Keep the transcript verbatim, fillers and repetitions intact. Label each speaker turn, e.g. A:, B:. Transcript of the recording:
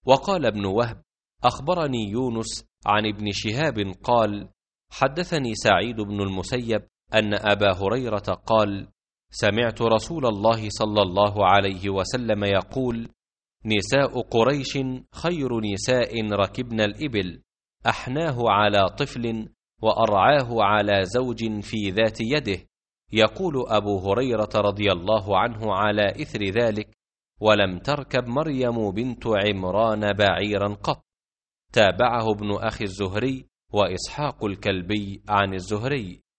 A: وقال ابن وهب: أخبرني يونس عن ابن شهاب قال: حدثني سعيد بن المسيب أن أبا هريرة قال: سمعت رسول الله صلى الله عليه وسلم يقول: نساء قريش خير نساء ركبن الإبل، أحناه على طفل وأرعاه على زوج في ذات يده. يقول أبو هريرة رضي الله عنه على إثر ذلك: ولم تركب مريم بنت عمران بعيرا قط. تابعه ابن أخي الزهري وإسحاق الكلبي عن الزهري.